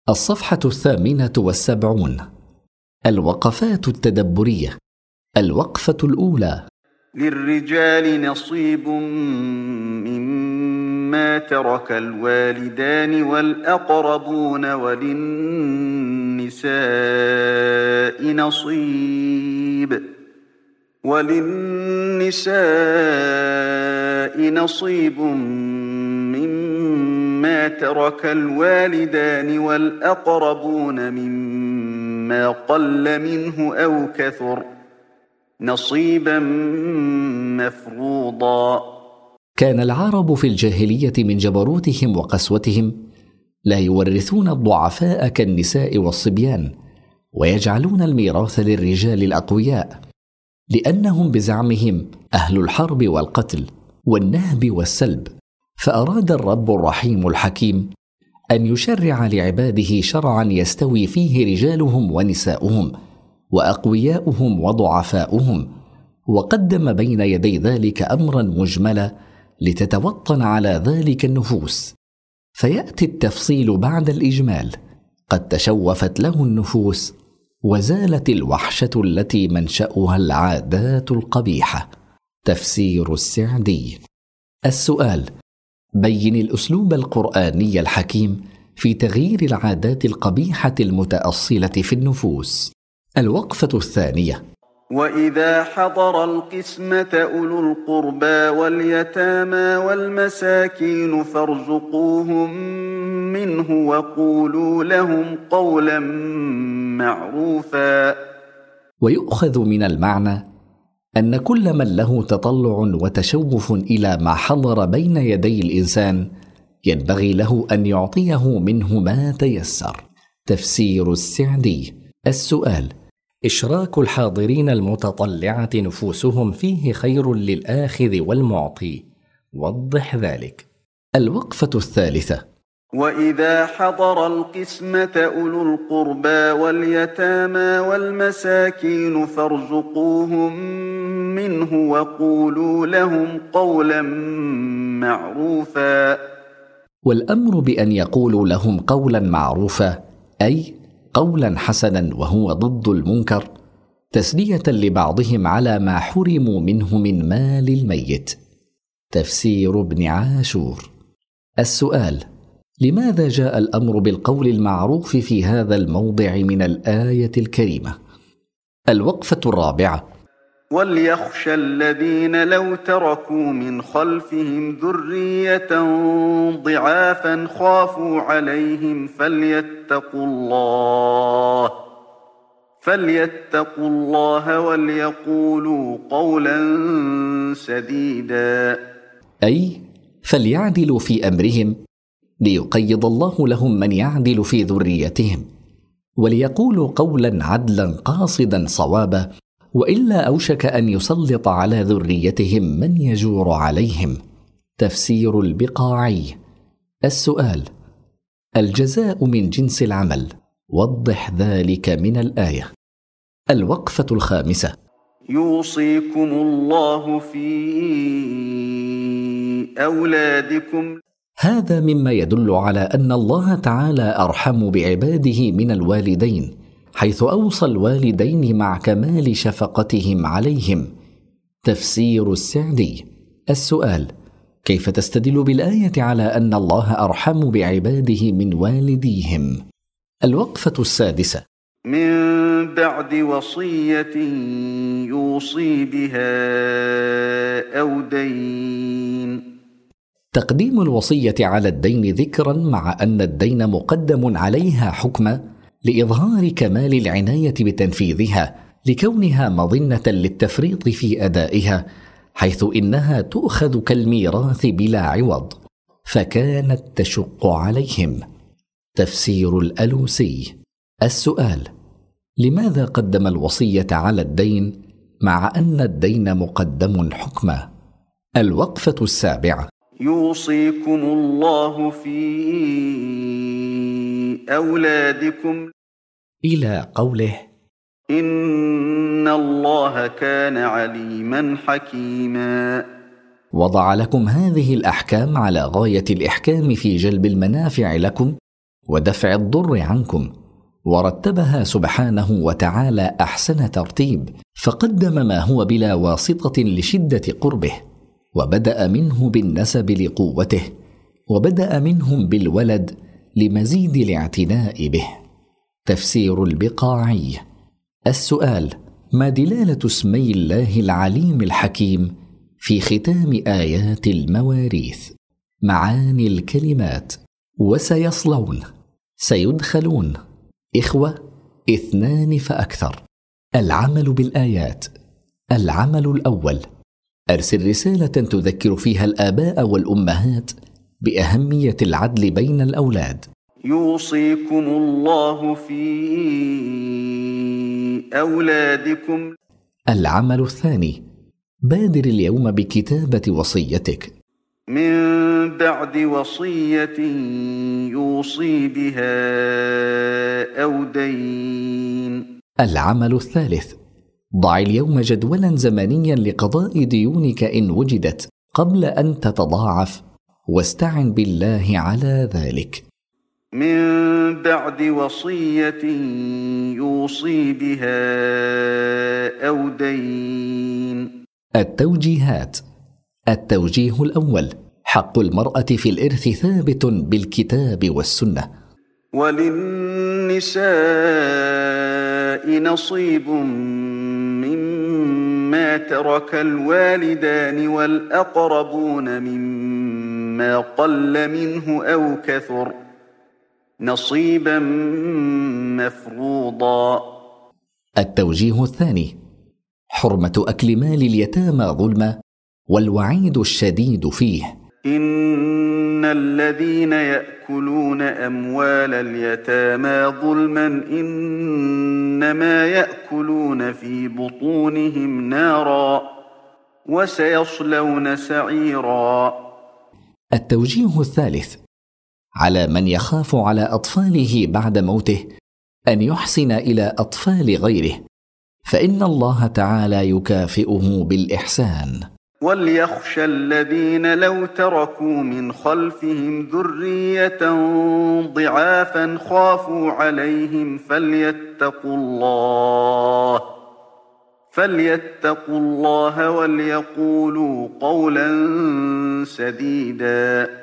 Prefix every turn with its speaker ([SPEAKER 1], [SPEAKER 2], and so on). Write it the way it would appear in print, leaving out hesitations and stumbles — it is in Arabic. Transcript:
[SPEAKER 1] الصفحة 78. الوقفات التدبرية. الوقفة الأولى:
[SPEAKER 2] للرجال نصيب مما ترك الوالدان والأقربون وللنساء نصيب مما ترك الوالدان والأقربون مما قل منه أو كثر نصيبا مفروضا.
[SPEAKER 1] كان العرب في الجاهلية من جبروتهم وقسوتهم لا يورثون الضعفاء كالنساء والصبيان، ويجعلون الميراث للرجال الأقوياء، لأنهم بزعمهم أهل الحرب والقتل والنهب والسلب. فأراد الرب الرحيم الحكيم أن يشرع لعباده شرعا يستوي فيه رجالهم ونساؤهم وأقوياؤهم وضعفاؤهم، وقدم بين يدي ذلك أمرا مجملا لتتوطن على ذلك النفوس، فيأتي التفصيل بعد الإجمال. قد تشوفت له النفوس وزالت الوحشة التي منشأها العادات القبيحة. تفسير السعدي. السؤال: بين الأسلوب القرآني الحكيم في تغيير العادات القبيحة المتأصلة في النفوس. الوقفة الثانية:
[SPEAKER 2] وإذا حضر القسمة أولو القربى واليتامى والمساكين فارزقوهم منه وقولوا لهم قولا معروفا.
[SPEAKER 1] ويؤخذ من المعنى أن كل من له تطلع وتشوف إلى ما حضر بين يدي الإنسان ينبغي له أن يعطيه منه ما تيسر. تفسير السعدي. السؤال: إشراك الحاضرين المتطلعة نفوسهم فيه خير للآخذ والمعطي، وضح ذلك. الوقفة الثالثة:
[SPEAKER 2] وإذا حضر القسمة أولو القربى واليتامى والمساكين فارزقوهم منه وقولوا لهم قولا معروفا.
[SPEAKER 1] والأمر بأن يقولوا لهم قولا معروفا، أي قولا حسنا وهو ضد المنكر، تسلية لبعضهم على ما حرموا منه من مال الميت. تفسير ابن عاشور. السؤال: لماذا جاء الأمر بالقول المعروف في هذا الموضع من الآية الكريمة؟ الوقفة الرابعة:
[SPEAKER 2] وليخشى الذين لو تركوا من خلفهم ذرية ضعافا خافوا عليهم فليتقوا الله وليقولوا قولا سديدا.
[SPEAKER 1] أي فليعدلوا في أمرهم ليقيض الله لهم من يعدل في ذريتهم، وليقولوا قولا عدلا قاصدا صوابا، وإلا أوشك أن يسلط على ذريتهم من يجور عليهم. تفسير البقاعي. السؤال: الجزاء من جنس العمل، وضح ذلك من الآية. الوقفة الخامسة:
[SPEAKER 2] يوصيكم الله في أولادكم.
[SPEAKER 1] هذا مما يدل على أن الله تعالى أرحم بعباده من الوالدين، حيث أوصى الوالدين مع كمال شفقتهم عليهم. تفسير السعدي. السؤال: كيف تستدل بالآية على أن الله أرحم بعباده من والديهم؟ الوقفة السادسة:
[SPEAKER 2] من بعد وصية يوصي بها أو دين.
[SPEAKER 1] تقديم الوصية على الدين ذكرا مع أن الدين مقدم عليها حكما لإظهار كمال العناية بتنفيذها، لكونها مظنة للتفريط في أدائها، حيث إنها تؤخذ كالميراث بلا عوض، فكانت تشق عليهم. تفسير الألوسي. السؤال: لماذا قدم الوصية على الدين مع أن الدين مقدم حكما؟ الوقفة السابعة:
[SPEAKER 2] يوصيكم الله في أولادكم
[SPEAKER 1] إلى قوله:
[SPEAKER 2] إن الله كان عليما حكيما.
[SPEAKER 1] وضع لكم هذه الأحكام على غاية الإحكام في جلب المنافع لكم ودفع الضر عنكم، ورتبها سبحانه وتعالى أحسن ترتيب، فقدم ما هو بلا واسطة لشدة قربه، وبدأ منه بالنسب لقوته، وبدأ منهم بالولد لمزيد الاعتناء به. تفسير البقاعي. السؤال: ما دلالة اسمي الله العليم الحكيم في ختام آيات المواريث؟ معاني الكلمات: وسيصلون، سيدخلون، إخوة، اثنان فأكثر. العمل بالآيات. العمل الأول: أرسل رسالة تذكر فيها الآباء والأمهات بأهمية العدل بين الأولاد.
[SPEAKER 2] يوصيكم الله في أولادكم.
[SPEAKER 1] العمل الثاني: بادر اليوم بكتابة وصيتك
[SPEAKER 2] من بعد وصية يوصي بها أو دين.
[SPEAKER 1] العمل الثالث: ضع اليوم جدولا زمنيا لقضاء ديونك إن وجدت قبل أن تتضاعف، واستعن بالله على ذلك.
[SPEAKER 2] من بعد وصية يوصي بها أو دين.
[SPEAKER 1] التوجيهات. التوجيه الأول: حق المرأة في الإرث ثابت بالكتاب والسنة.
[SPEAKER 2] وللنساء نصيب مما ترك الوالدان والأقربون مما قل منه أو كثر، نصيبا مفروضا.
[SPEAKER 1] التوجيه الثاني: حرمة أكل مال اليتامى ظلما، والوعيد الشديد فيه.
[SPEAKER 2] إن الذين يأكلون أموال اليتامى ظلما إنما يأكلون في بطونهم نارا، وسيصلون سعيرا.
[SPEAKER 1] التوجيه الثالث: على من يخاف على أطفاله بعد موته أن يحسن إلى أطفال غيره، فإن الله تعالى يكافئه بالإحسان.
[SPEAKER 2] وليخشى الذين لو تركوا من خلفهم ذرية ضعافا خافوا عليهم فليتقوا الله وليقولوا قولا سديدا.